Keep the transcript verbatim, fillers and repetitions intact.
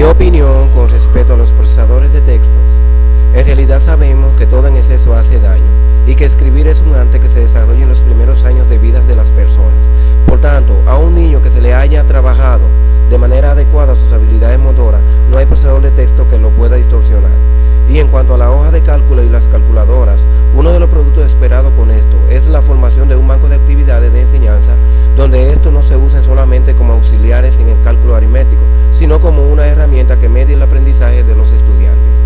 opinión con respecto a los procesadores de textos. En realidad sabemos que todo en exceso hace daño y que escribir es un arte que se desarrolla en los primeros años de vida de las personas. Por tanto, a un niño que se le haya trabajado de manera adecuada sus habilidades motoras, no hay procesador de texto que lo pueda distorsionar. Y en cuanto a la hoja de cálculo y las calculadoras, uno de los productos esperados con esto es la formación de un banco de actividades de enseñanza donde estos no se usen solamente como auxiliares en el cálculo aritmético, sino como una herramienta que medie el aprendizaje de los estudiantes.